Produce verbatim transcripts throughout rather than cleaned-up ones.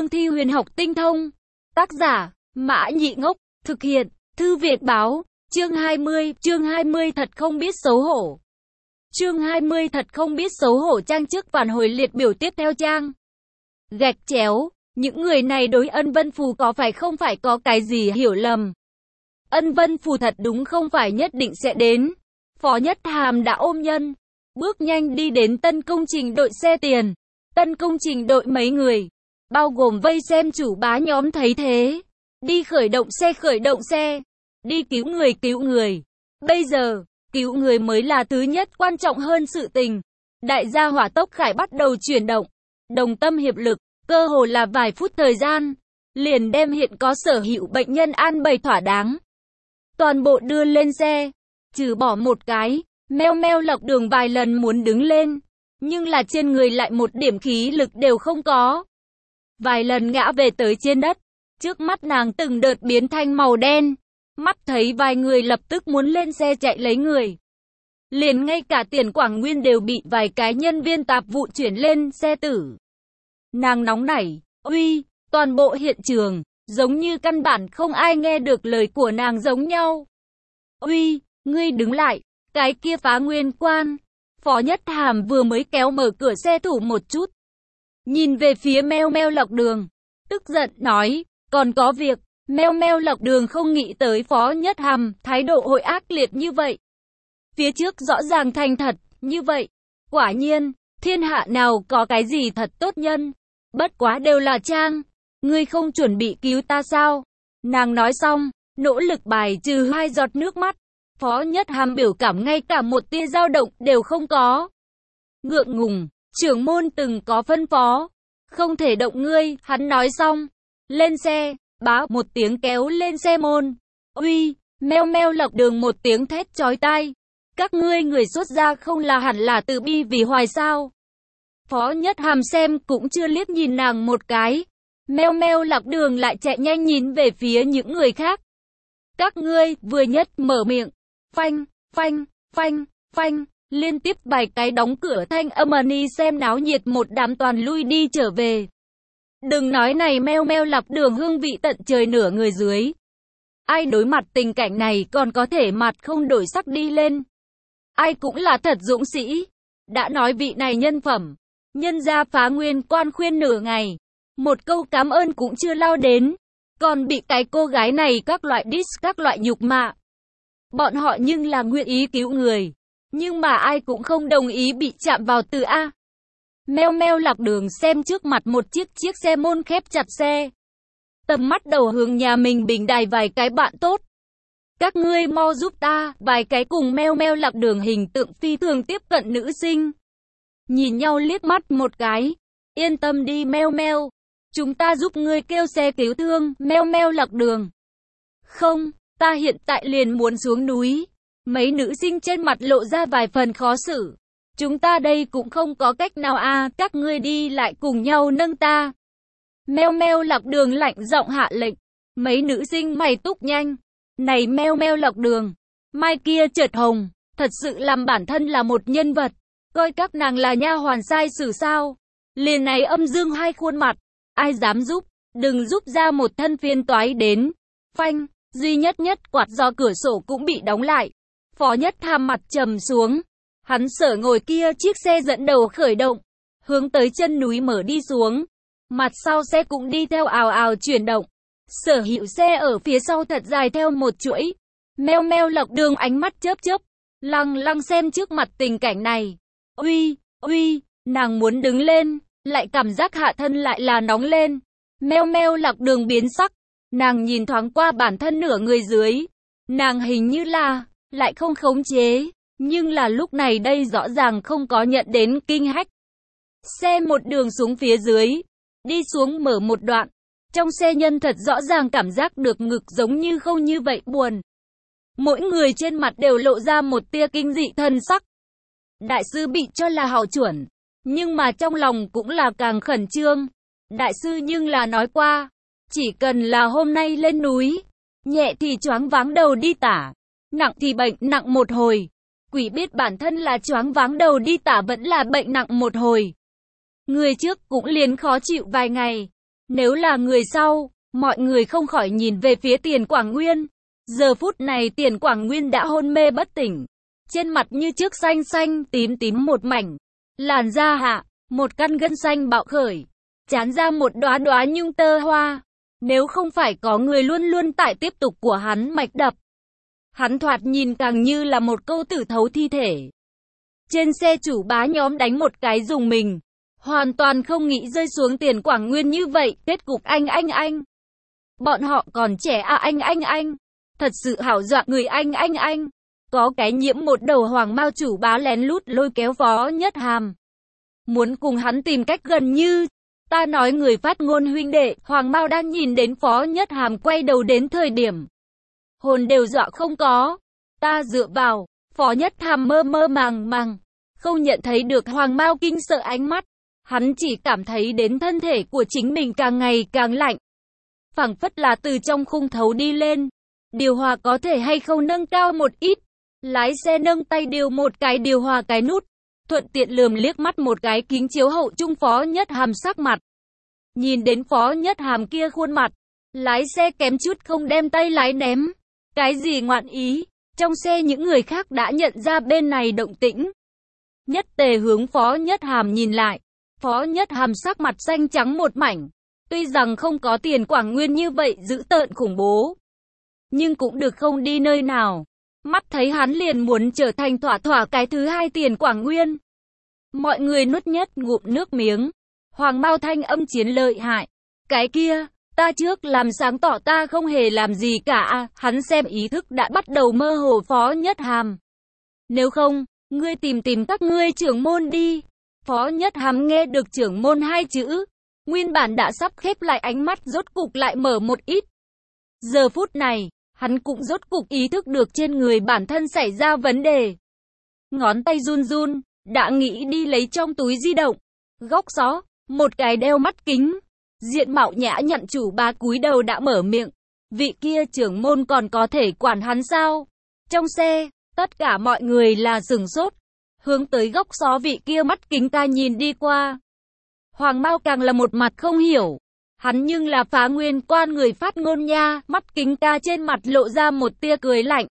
cương thi huyền học tinh thông. Tác giả, Mã Nhị Ngốc, thực hiện, Thư Việt báo, chương hai mươi, chương hai mươi thật không biết xấu hổ. Chương hai mươi thật không biết xấu hổ trang trước phản hồi liệt biểu tiếp theo trang. Gạch chéo, những người này đối Ân Vân Phù có phải không phải có cái gì hiểu lầm. Ân Vân Phù thật đúng không phải nhất định sẽ đến. Phó Nhất Hàm đã ôm nhân, bước nhanh đi đến tân công trình đội xe tiền. Tân công trình đội mấy người, bao gồm vây xem chủ bá nhóm thấy thế. Đi khởi động xe khởi động xe, đi cứu người cứu người. Bây giờ, cứu người mới là thứ nhất quan trọng hơn sự tình. Đại gia hỏa tốc khải bắt đầu chuyển động, đồng tâm hiệp lực, cơ hồ là vài phút thời gian, liền đem hiện có sở hữu bệnh nhân an bày thỏa đáng. Toàn bộ đưa lên xe, trừ bỏ một cái, Meo Meo Lộc Đường vài lần muốn đứng lên, nhưng là trên người lại một điểm khí lực đều không có. Vài lần ngã về tới trên đất, trước mắt nàng từng đợt biến thành màu đen, mắt thấy vài người lập tức muốn lên xe chạy lấy người. Liền ngay cả Tiền Quảng Nguyên đều bị vài cái nhân viên tạp vụ chuyển lên xe tử. Nàng nóng nảy, uy, toàn bộ hiện trường, giống như căn bản không ai nghe được lời của nàng giống nhau. Uy, ngươi đứng lại, cái kia phá nguyên quan. Phó Nhất Hàm vừa mới kéo mở cửa xe thủ một chút. Nhìn về phía Meo Meo Lộc Đường, tức giận nói, còn có việc. Meo Meo Lộc Đường không nghĩ tới Phó Nhất Hàm thái độ hội ác liệt như vậy. Phía trước rõ ràng thành thật, như vậy. Quả nhiên, thiên hạ nào có cái gì thật tốt nhân. Bất quá đều là trang. Ngươi không chuẩn bị cứu ta sao? Nàng nói xong, nỗ lực bài trừ hai giọt nước mắt. Phó Nhất Hàm biểu cảm ngay cả một tia dao động đều không có. Ngượng ngùng, trưởng môn từng có phân phó. Không thể động ngươi, hắn nói xong. Lên xe, bá một tiếng kéo lên xe môn. Uy, Meo Meo Lộc Đường một tiếng thét chói tai. Các ngươi người xuất gia không là hẳn là từ bi vì hoài sao? Phó Nhất Hàm xem cũng chưa liếc nhìn nàng một cái. Meo Meo Lộc Đường lại chạy nhanh nhìn về phía những người khác. Các ngươi vừa nhất mở miệng. Phanh, phanh, phanh, phanh, liên tiếp vài cái đóng cửa thanh âm ni xem náo nhiệt một đám toàn lui đi trở về. Đừng nói này Meo Meo Lộc Đường hương vị tận trời nửa người dưới. Ai đối mặt tình cảnh này còn có thể mặt không đổi sắc đi lên. Ai cũng là thật dũng sĩ. Đã nói vị này nhân phẩm. Nhân gia phá nguyên quan khuyên nửa ngày. Một câu cảm ơn cũng chưa lao đến. Còn bị cái cô gái này các loại diss các loại nhục mạ. Bọn họ nhưng là nguyện ý cứu người. Nhưng mà ai cũng không đồng ý bị chạm vào từ A. Meo Meo Lộc Đường xem trước mặt một chiếc chiếc xe môn khép chặt xe. Tầm mắt đầu hướng nhà mình bình đài vài cái bạn tốt. Các ngươi mau giúp ta, vài cái cùng Meo Meo Lộc Đường hình tượng phi thường tiếp cận nữ sinh. Nhìn nhau liếc mắt một cái. Yên tâm đi Meo Meo. Chúng ta giúp ngươi kêu xe cứu thương, Meo Meo Lộc Đường. Không, ta hiện tại liền muốn xuống núi. Mấy nữ sinh trên mặt lộ ra vài phần khó xử. Chúng ta đây cũng không có cách nào à, các ngươi đi lại cùng nhau nâng ta. Meo Meo Lộc Đường lạnh giọng hạ lệnh. Mấy nữ sinh mày túc nhanh. Này Meo Meo Lộc Đường. Mai kia chợt hồng, thật sự làm bản thân là một nhân vật. Coi các nàng là nha hoàn sai xử sao. Liền này âm dương hai khuôn mặt. Ai dám giúp, đừng giúp ra một thân phiên toái đến. Phanh, duy nhất nhất quạt do cửa sổ cũng bị đóng lại. Phó Nhất Hàm mặt trầm xuống. Hắn sở ngồi kia chiếc xe dẫn đầu khởi động. Hướng tới chân núi mở đi xuống. Mặt sau xe cũng đi theo ào ào chuyển động. Sở hữu xe ở phía sau thật dài theo một chuỗi. Meo Meo Lộc Đường ánh mắt chớp chớp. Lăng lăng xem trước mặt tình cảnh này. Uy, uy, nàng muốn đứng lên. Lại cảm giác hạ thân lại là nóng lên. Meo Meo Lộc Đường biến sắc. Nàng nhìn thoáng qua bản thân nửa người dưới. Nàng hình như là, lại không khống chế. Nhưng là lúc này đây rõ ràng không có nhận đến kinh hách. Xe một đường xuống phía dưới. Đi xuống mở một đoạn. Trong xe nhân thật rõ ràng cảm giác được ngực giống như không như vậy buồn. Mỗi người trên mặt đều lộ ra một tia kinh dị thần sắc. Đại sư bị cho là hảo chuẩn. Nhưng mà trong lòng cũng là càng khẩn trương. Đại sư nhưng là nói qua. Chỉ cần là hôm nay lên núi. Nhẹ thì choáng váng đầu đi tả. Nặng thì bệnh nặng một hồi. Quỷ biết bản thân là choáng váng đầu đi tả vẫn là bệnh nặng một hồi. Người trước cũng liền khó chịu vài ngày. Nếu là người sau, mọi người không khỏi nhìn về phía Tiền Quảng Nguyên. Giờ phút này Tiền Quảng Nguyên đã hôn mê bất tỉnh. Trên mặt như trước xanh xanh, tím tím một mảnh. Làn da hạ, một căn gân xanh bạo khởi. Trán ra một đóa đóa nhung tơ hoa. Nếu không phải có người luôn luôn tại tiếp tục của hắn mạch đập. Hắn thoạt nhìn càng như là một câu tử thấu thi thể. Trên xe chủ bá nhóm đánh một cái dùng mình. Hoàn toàn không nghĩ rơi xuống Tiền Quảng Nguyên như vậy, kết cục anh anh anh. Bọn họ còn trẻ à anh anh anh. Thật sự hảo dọa người anh anh anh. Có cái nhiễm một đầu hoàng mao chủ bá lén lút lôi kéo Phó Nhất Hàm. Muốn cùng hắn tìm cách gần như. Ta nói người phát ngôn huynh đệ, Hoàng Mao đang nhìn đến Phó Nhất Hàm quay đầu đến thời điểm. Hồn đều dọa không có. Ta dựa vào, Phó Nhất Hàm mơ mơ màng màng. Không nhận thấy được Hoàng Mao kinh sợ ánh mắt. Hắn chỉ cảm thấy đến thân thể của chính mình càng ngày càng lạnh. Phảng phất là từ trong khung thấu đi lên. Điều hòa có thể hay không nâng cao một ít. Lái xe nâng tay điều một cái điều hòa cái nút. Thuận tiện lườm liếc mắt một cái kính chiếu hậu trung Phó Nhất Hàm sắc mặt. Nhìn đến Phó Nhất Hàm kia khuôn mặt. Lái xe kém chút không đem tay lái ném. Cái gì ngoạn ý. Trong xe những người khác đã nhận ra bên này động tĩnh. Nhất Tề hướng Phó Nhất Hàm nhìn lại. Phó Nhất Hàm sắc mặt xanh trắng một mảnh. Tuy rằng không có Tiền Quảng Nguyên như vậy dữ tợn khủng bố. Nhưng cũng được không đi nơi nào. Mắt thấy hắn liền muốn trở thành thỏa thỏa cái thứ hai Tiền Quảng Nguyên. Mọi người nuốt nhất ngụm nước miếng. Hoàng Mao thanh âm chiến lợi hại. Cái kia, ta trước làm sáng tỏ ta không hề làm gì cả. Hắn xem ý thức đã bắt đầu mơ hồ Phó Nhất Hàm. Nếu không, ngươi tìm tìm các ngươi trưởng môn đi. Phó Nhất Hàm nghe được trưởng môn hai chữ. Nguyên bản đã sắp khép lại ánh mắt rốt cục lại mở một ít. Giờ phút này, hắn cũng rốt cục ý thức được trên người bản thân xảy ra vấn đề. Ngón tay run run, đã nghĩ đi lấy trong túi di động. Góc xó, một cái đeo mắt kính. Diện mạo nhã nhặn chủ bá cúi đầu đã mở miệng. Vị kia trưởng môn còn có thể quản hắn sao? Trong xe, tất cả mọi người là sửng sốt. Hướng tới góc xó vị kia mắt kính ca nhìn đi qua. Hoàng Mao càng là một mặt không hiểu. Hắn nhưng là Phá Nguyên Quan người phát ngôn nha. Mắt kính ca trên mặt lộ ra một tia cười lạnh.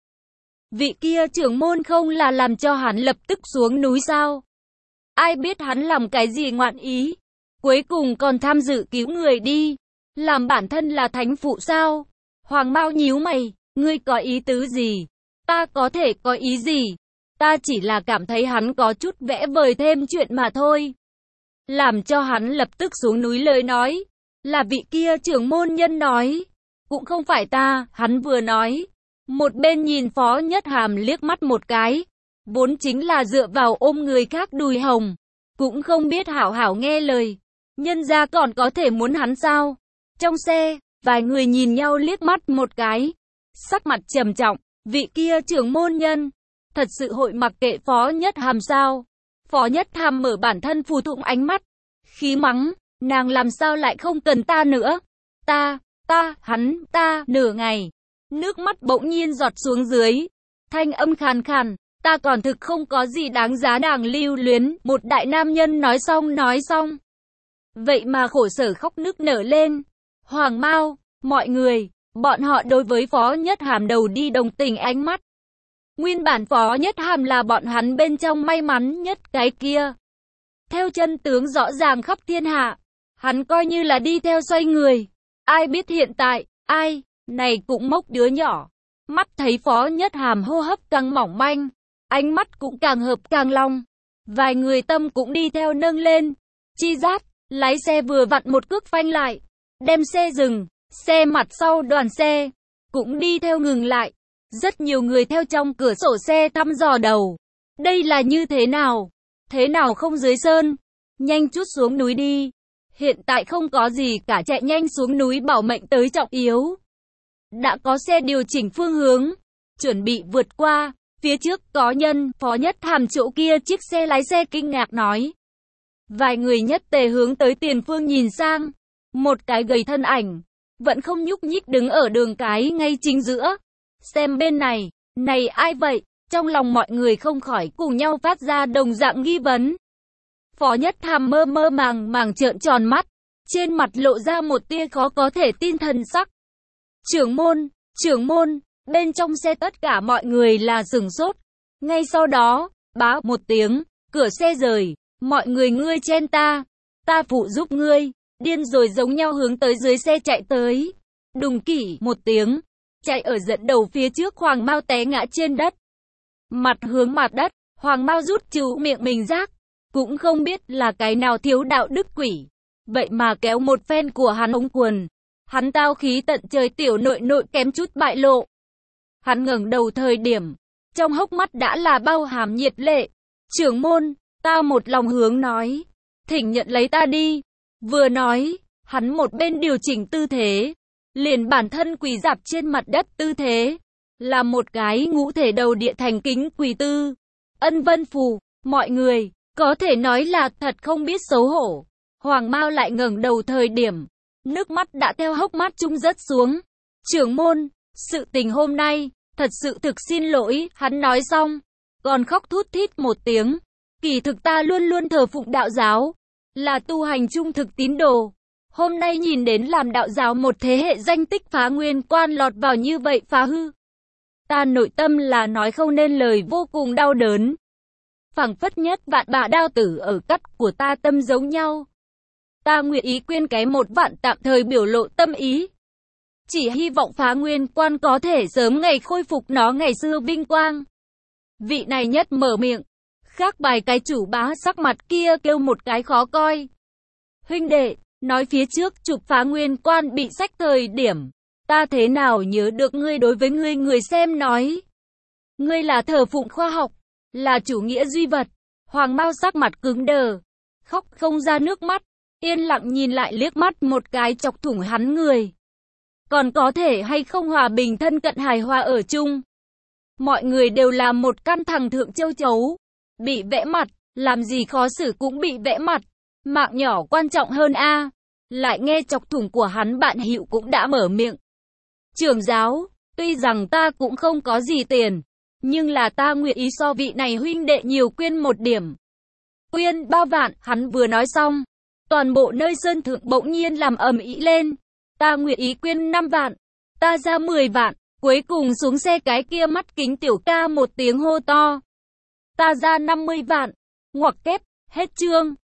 Vị kia trưởng môn không là làm cho hắn lập tức xuống núi sao? Ai biết hắn làm cái gì ngoạn ý? Cuối cùng còn tham dự cứu người đi. Làm bản thân là thánh phụ sao? Hoàng Mao nhíu mày. Ngươi có ý tứ gì? Ta có thể có ý gì? Ta chỉ là cảm thấy hắn có chút vẽ vời thêm chuyện mà thôi. Làm cho hắn lập tức xuống núi lời nói. Là vị kia trưởng môn nhân nói. Cũng không phải ta, hắn vừa nói. Một bên nhìn Phó Nhất Hàm liếc mắt một cái. Vốn chính là dựa vào ôm người khác đùi hồng. Cũng không biết hảo hảo nghe lời. Nhân ra còn có thể muốn hắn sao? Trong xe, vài người nhìn nhau liếc mắt một cái. Sắc mặt trầm trọng, vị kia trưởng môn nhân. Thật sự hội mặc kệ Phó Nhất Hàm sao? Phó Nhất Hàm mở bản thân phù thụng ánh mắt. Khí mắng, nàng làm sao lại không cần ta nữa? Ta, ta, hắn, ta, nửa ngày. Nước mắt bỗng nhiên giọt xuống dưới. Thanh âm khàn khàn, ta còn thực không có gì đáng giá nàng lưu luyến. Một đại nam nhân nói xong nói xong. Vậy mà khổ sở khóc nức nở lên. Hoàng Mao, mọi người, bọn họ đối với Phó Nhất Hàm đầu đi đồng tình ánh mắt. Nguyên bản Phó Nhất Hàm là bọn hắn bên trong may mắn nhất cái kia. Theo chân tướng rõ ràng khắp thiên hạ. Hắn coi như là đi theo xoay người. Ai biết hiện tại, ai, này cũng mốc đứa nhỏ. Mắt thấy Phó Nhất Hàm hô hấp càng mỏng manh. Ánh mắt cũng càng hợp càng long. Vài người tâm cũng đi theo nâng lên. Chi giác, lái xe vừa vặn một cước phanh lại. Đem xe dừng, xe mặt sau đoàn xe. Cũng đi theo ngừng lại. Rất nhiều người theo trong cửa sổ xe thăm dò đầu. Đây là như thế nào? Thế nào không dưới sơn? Nhanh chút xuống núi đi. Hiện tại không có gì cả, chạy nhanh xuống núi bảo mệnh tới trọng yếu. Đã có xe điều chỉnh phương hướng. Chuẩn bị vượt qua. Phía trước có nhân. Phó Nhất Hàm chỗ kia chiếc xe lái xe kinh ngạc nói. Vài người Nhất Tề hướng tới tiền phương nhìn sang. Một cái gầy thân ảnh. Vẫn không nhúc nhích đứng ở đường cái ngay chính giữa. Xem bên này, này ai vậy? Trong lòng mọi người không khỏi cùng nhau phát ra đồng dạng nghi vấn. Phó Nhất Hàm mơ mơ màng màng trợn tròn mắt. trên mặt lộ ra một tia khó có thể tin thần sắc. Trưởng môn, trưởng môn, bên trong xe tất cả mọi người là sửng sốt. Ngay sau đó, bá một tiếng, cửa xe rời, mọi người ngươi chen ta, ta phụ giúp ngươi, điên rồi giống nhau hướng tới dưới xe chạy tới. Đùng kỷ một tiếng, chạy ở dẫn đầu phía trước Hoàng Mao té ngã trên đất. Mặt hướng mặt đất, Hoàng Mao rút chú miệng mình rác, cũng không biết là cái nào thiếu đạo đức quỷ. Vậy mà kéo một phen của hắn ống quần. Hắn tao khí tận trời tiểu nội nội kém chút bại lộ. Hắn ngẩng đầu thời điểm, trong hốc mắt đã là bao hàm nhiệt lệ. Trưởng môn, ta một lòng hướng nói, thỉnh nhận lấy ta đi. Vừa nói, hắn một bên điều chỉnh tư thế, liền bản thân quỳ rạp trên mặt đất tư thế, là một cái ngũ thể đầu địa thành kính quỳ tư. Ân Vân Phù, mọi người, có thể nói là thật không biết xấu hổ. Hoàng Mao lại ngẩng đầu thời điểm, nước mắt đã theo hốc mắt trung rớt xuống. Trưởng môn, sự tình hôm nay, thật sự thực xin lỗi, hắn nói xong, còn khóc thút thít một tiếng. Kỳ thực ta luôn luôn thờ phụng đạo giáo, là tu hành trung thực tín đồ. Hôm nay nhìn đến làm đạo giáo một thế hệ danh tích phá nguyên quan lọt vào như vậy phá hư. Ta nội tâm là nói không nên lời, vô cùng đau đớn. Phảng phất nhất vạn bả đao tử ở cắt của ta tâm giống nhau. Ta nguyện ý quyên cái một vạn tạm thời biểu lộ tâm ý. Chỉ hy vọng phá nguyên quan có thể sớm ngày khôi phục nó ngày xưa vinh quang. Vị này nhất mở miệng, khác bài cái chủ bá sắc mặt kia kêu một cái khó coi. Huynh đệ, nói phía trước chụp phá nguyên quan bị sách thời điểm, ta thế nào nhớ được ngươi đối với ngươi người xem nói. Ngươi là thờ phụng khoa học, là chủ nghĩa duy vật. Hoàng Mao sắc mặt cứng đờ, khóc không ra nước mắt, yên lặng nhìn lại liếc mắt một cái chọc thủng hắn người. Còn có thể hay không hòa bình thân cận hài hòa ở chung. Mọi người đều là một căn thằng thượng châu chấu, bị vẽ mặt, làm gì khó xử cũng bị vẽ mặt. Mạng nhỏ quan trọng hơn a. Lại nghe chọc thủng của hắn bạn Hữu cũng đã mở miệng. Trưởng giáo, tuy rằng ta cũng không có gì tiền, nhưng là ta nguyện ý so vị này huynh đệ nhiều quyên một điểm. Quyên ba vạn, hắn vừa nói xong, toàn bộ nơi sơn thượng bỗng nhiên làm ầm ĩ lên. Ta nguyện ý quyên năm vạn, ta ra mười vạn, cuối cùng xuống xe cái kia mắt kính tiểu ca một tiếng hô to. Ta ra năm mươi vạn, ngoặc kép, hết chương.